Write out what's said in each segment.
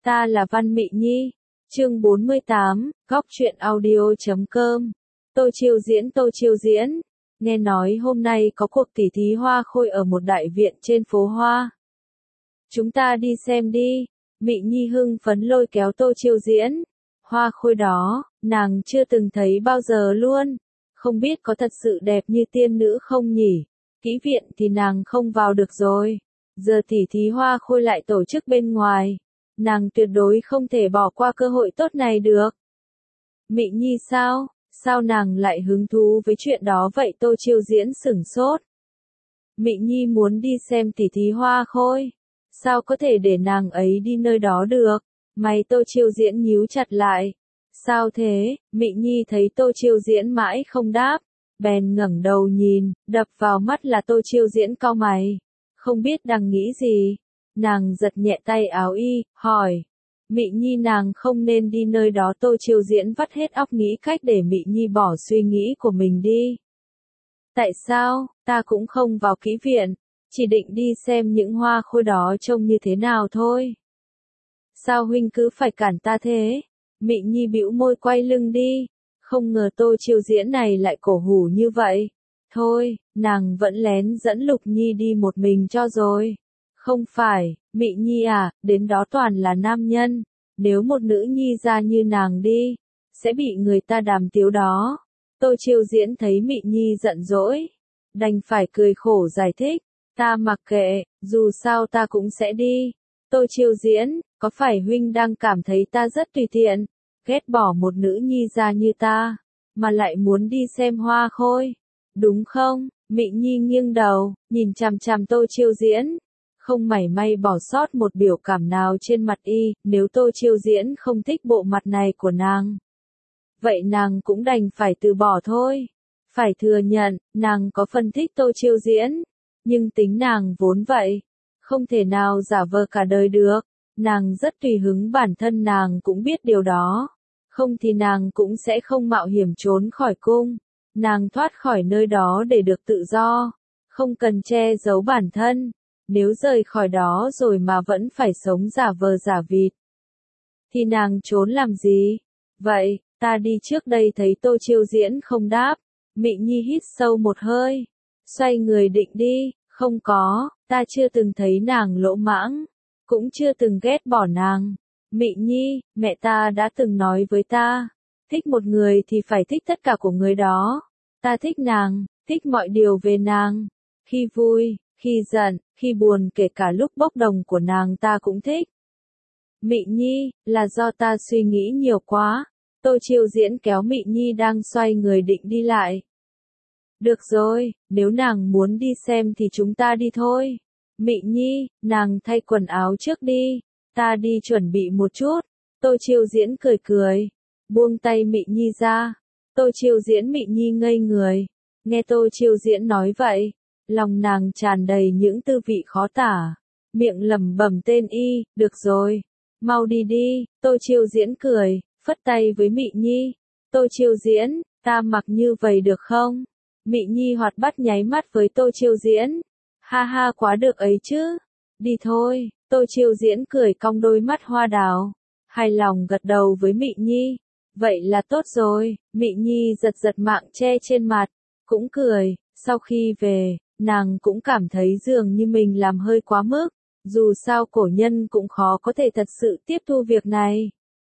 Ta là Văn Mị Nhi. Chương 48, Góc truyện audio.com. Tô Chiêu Diễn. Nghe nói hôm nay có cuộc tỉ thí hoa khôi ở một đại viện trên phố Hoa. Chúng ta đi xem đi. Mị Nhi hưng phấn lôi kéo Tô Chiêu Diễn. Hoa khôi đó, nàng chưa từng thấy bao giờ luôn. Không biết có thật sự đẹp như tiên nữ không nhỉ? Kỹ viện thì nàng không vào được rồi. Giờ tỉ thí hoa khôi lại tổ chức bên ngoài. Nàng tuyệt đối không thể bỏ qua cơ hội tốt này được. Mị Nhi sao? Sao nàng lại hứng thú với chuyện đó vậy? Tô Chiêu Diễn sửng sốt. Mị Nhi muốn đi xem tỉ thí hoa khôi. Sao có thể để nàng ấy đi nơi đó được? Mày Tô Chiêu Diễn nhíu chặt lại. Sao thế? Mị Nhi thấy Tô Chiêu Diễn mãi không đáp. Bèn ngẩng đầu nhìn, đập vào mắt là Tô Chiêu Diễn cau mày. Không biết đang nghĩ gì. Nàng giật nhẹ tay áo y, hỏi. Mị Nhi nàng không nên đi nơi đó. Tô Chiêu Diễn vắt hết óc nghĩ cách để Mị Nhi bỏ suy nghĩ của mình đi. Tại sao? Ta cũng không vào kỹ viện. Chỉ định đi xem những hoa khôi đó trông như thế nào thôi. Sao huynh cứ phải cản ta thế? Mị Nhi bĩu môi quay lưng đi. Không ngờ Tô Chiêu Diễn này lại cổ hủ như vậy. Thôi, nàng vẫn lén dẫn Lục Nhi đi một mình cho rồi. Không phải, Mị Nhi à, đến đó toàn là nam nhân. Nếu một nữ nhi ra như nàng đi, sẽ bị người ta đàm tiếu đó. Tô Chiêu Diễn thấy Mị Nhi giận dỗi, đành phải cười khổ giải thích. Ta mặc kệ, dù sao ta cũng sẽ đi. Tô Chiêu Diễn, có phải huynh đang cảm thấy ta rất tùy tiện, ghét bỏ một nữ nhi ra như ta, mà lại muốn đi xem hoa khôi, đúng không? Mị Nhi nghiêng đầu, nhìn chằm chằm Tô Chiêu Diễn, không mảy may bỏ sót một biểu cảm nào trên mặt y. Nếu Tô Chiêu Diễn không thích bộ mặt này của nàng, vậy nàng cũng đành phải từ bỏ thôi. Phải thừa nhận, nàng có phần thích Tô Chiêu Diễn, nhưng tính nàng vốn vậy, không thể nào giả vờ cả đời được. Nàng rất tùy hứng, bản thân nàng cũng biết điều đó. Không thì nàng cũng sẽ không mạo hiểm trốn khỏi cung. Nàng thoát khỏi nơi đó để được tự do, không cần che giấu bản thân. Nếu rời khỏi đó rồi mà vẫn phải sống giả vờ giả vịt, thì nàng trốn làm gì? Vậy, ta đi trước đây. Thấy Tô Chiêu Diễn không đáp, Mị Nhi hít sâu một hơi, xoay người định đi. Không có, ta chưa từng thấy nàng lỗ mãng, cũng chưa từng ghét bỏ nàng. Mị Nhi, mẹ ta đã từng nói với ta, thích một người thì phải thích tất cả của người đó. Ta thích nàng, thích mọi điều về nàng. Khi vui, khi giận, khi buồn, kể cả lúc bốc đồng của nàng ta cũng thích. Mị Nhi, là do ta suy nghĩ nhiều quá. Tô Chiêu Diễn kéo Mị Nhi đang xoay người định đi lại. Được rồi, nếu nàng muốn đi xem thì chúng ta đi thôi. Mị Nhi, nàng thay quần áo trước đi, ta đi chuẩn bị một chút. Tô Chiêu Diễn cười cười, buông tay Mị Nhi ra. Tô Chiêu Diễn. Mị Nhi ngây người, nghe Tô Chiêu Diễn nói vậy, lòng nàng tràn đầy những tư vị khó tả, miệng lẩm bẩm tên y. Được rồi, mau đi đi. Tô Chiêu Diễn cười, phất tay với Mị Nhi. Tô Chiêu Diễn, ta mặc như vậy được không? Mị Nhi hoạt bát nháy mắt với Tô Chiêu Diễn. Ha ha, quá được ấy chứ. Đi thôi. Tô Chiêu Diễn cười cong đôi mắt hoa đào, hài lòng gật đầu với Mị Nhi. Vậy là tốt rồi. Mị Nhi giật giật mạng che trên mặt, cũng cười. Sau khi về, nàng cũng cảm thấy dường như mình làm hơi quá mức. Dù sao cổ nhân cũng khó có thể thật sự tiếp thu việc này.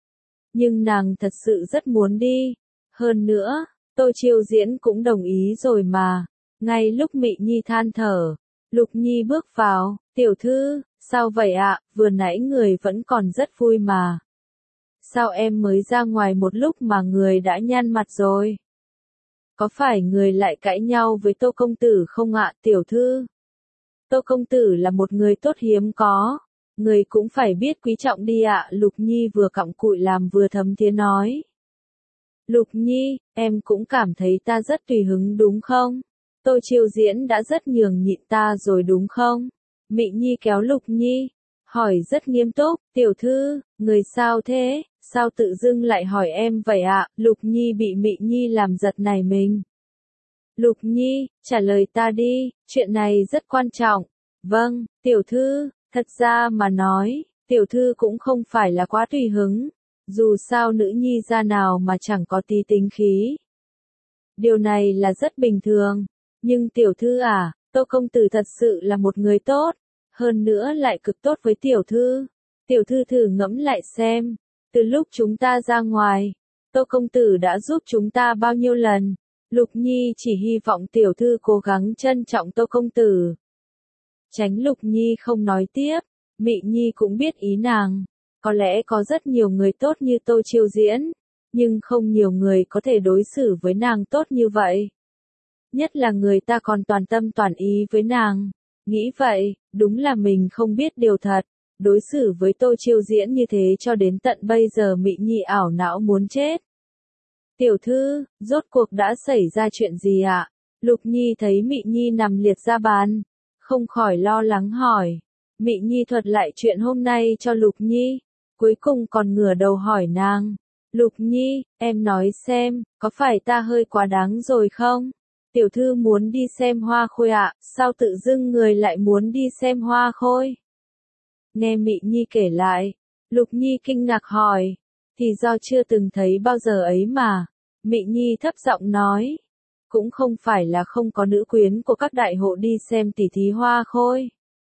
Nhưng nàng thật sự rất muốn đi. Hơn nữa, Tô Chiêu Diễn cũng đồng ý rồi mà. Ngay lúc Mị Nhi than thở, Lục Nhi bước vào. Tiểu thư, sao vậy ạ? Vừa nãy người vẫn còn rất vui mà. Sao em mới ra ngoài một lúc mà người đã nhăn mặt rồi? Có phải người lại cãi nhau với Tô công tử không ạ, tiểu thư? Tô công tử là một người tốt hiếm có, người cũng phải biết quý trọng đi ạ. Lục Nhi vừa cặm cụi làm vừa thấm thía nói. Lục Nhi, em cũng cảm thấy ta rất tùy hứng đúng không? Tô Chiêu Diễn đã rất nhường nhịn ta rồi đúng không? Mị Nhi kéo Lục Nhi, hỏi rất nghiêm túc. Tiểu thư, người sao thế? Sao tự dưng lại hỏi em vậy ạ? Lục Nhi bị Mị Nhi làm giật nảy mình. Lục Nhi, trả lời ta đi, chuyện này rất quan trọng. Vâng, tiểu thư, thật ra mà nói, Tiểu thư cũng không phải là quá tùy hứng, dù sao nữ nhi gia nào mà chẳng có tí tính khí. Điều này là rất bình thường, nhưng tiểu thư à, Tô công tử thật sự là một người tốt, hơn nữa lại cực tốt với tiểu thư. Tiểu thư thử ngẫm lại xem, từ lúc chúng ta ra ngoài, Tô công tử đã giúp chúng ta bao nhiêu lần. Lục Nhi chỉ hy vọng tiểu thư cố gắng trân trọng Tô công tử. Tránh Lục Nhi không nói tiếp, Mị Nhi cũng biết ý nàng. Có lẽ có rất nhiều người tốt như Tô Chiêu Diễn, nhưng không nhiều người có thể đối xử với nàng tốt như vậy. Nhất là người ta còn toàn tâm toàn ý với nàng. Nghĩ vậy, đúng là mình không biết điều thật. Đối xử với Tô Chiêu Diễn như thế cho đến tận bây giờ Mị Nhi ảo não muốn chết. Tiểu thư, rốt cuộc đã xảy ra chuyện gì ạ? Lục Nhi thấy Mị Nhi nằm liệt ra bàn, không khỏi lo lắng hỏi. Mị Nhi thuật lại chuyện hôm nay cho Lục Nhi, cuối cùng còn ngửa đầu hỏi nàng. Lục Nhi, em nói xem, có phải ta hơi quá đáng rồi không? Tiểu thư muốn đi xem hoa khôi ạ, sao tự dưng người lại muốn đi xem hoa khôi? Nghe Mị Nhi kể lại, Lục Nhi kinh ngạc hỏi, thì do chưa từng thấy bao giờ ấy mà. Mị Nhi thấp giọng nói, cũng không phải là không có nữ quyến của các đại hộ đi xem tỉ thí hoa khôi.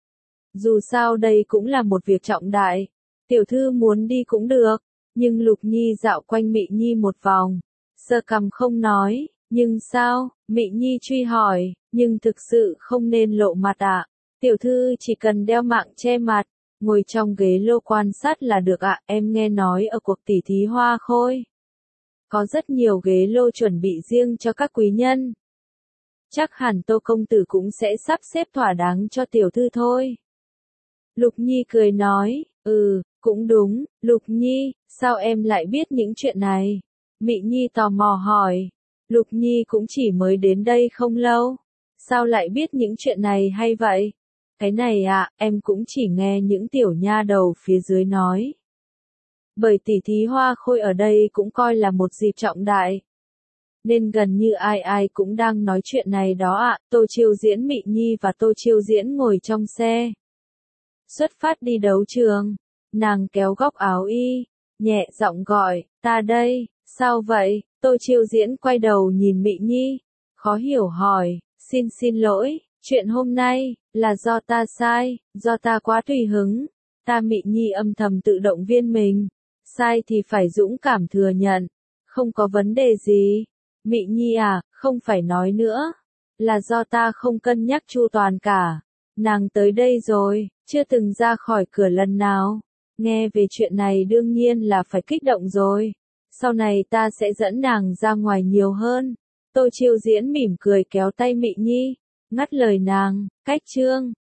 Dù sao đây cũng là một việc trọng đại, tiểu thư muốn đi cũng được, nhưng Lục Nhi dạo quanh Mị Nhi một vòng, sờ cằm không nói, nhưng sao, Mị Nhi truy hỏi, nhưng thực sự không nên lộ mặt ạ, tiểu thư chỉ cần đeo mạng che mặt, ngồi trong ghế lô quan sát là được ạ, em nghe nói ở cuộc tỉ thí hoa khôi. Có rất nhiều ghế lô chuẩn bị riêng cho các quý nhân. Chắc hẳn Tô công tử cũng sẽ sắp xếp thỏa đáng cho tiểu thư thôi. Lục Nhi cười nói, cũng đúng, Lục Nhi, sao em lại biết những chuyện này? Mị Nhi tò mò hỏi, Lục Nhi cũng chỉ mới đến đây không lâu, sao lại biết những chuyện này hay vậy? Cái này ạ, em cũng chỉ nghe những tiểu nha đầu phía dưới nói. Bởi tỉ thí hoa khôi ở đây cũng coi là một dịp trọng đại. Nên gần như ai ai cũng đang nói chuyện này đó ạ. Tô Chiêu Diễn Mị Nhi và Tô Chiêu Diễn ngồi trong xe. Xuất phát đi đấu trường. Nàng kéo góc áo y, nhẹ giọng gọi, ta đây, sao vậy? Tô Chiêu Diễn quay đầu nhìn Mị Nhi, khó hiểu hỏi, xin lỗi, chuyện hôm nay, là do ta sai, do ta quá tùy hứng. Ta Mị Nhi âm thầm tự động viên mình. Sai thì phải dũng cảm thừa nhận, không có vấn đề gì. Mị Nhi à, không phải nói nữa, là do ta không cân nhắc chu toàn cả. Nàng tới đây rồi, chưa từng ra khỏi cửa lần nào. Nghe về chuyện này đương nhiên là phải kích động rồi. Sau này ta sẽ dẫn nàng ra ngoài nhiều hơn. Tô Chiêu Diễn mỉm cười kéo tay Mị Nhi, ngắt lời nàng, cách chương.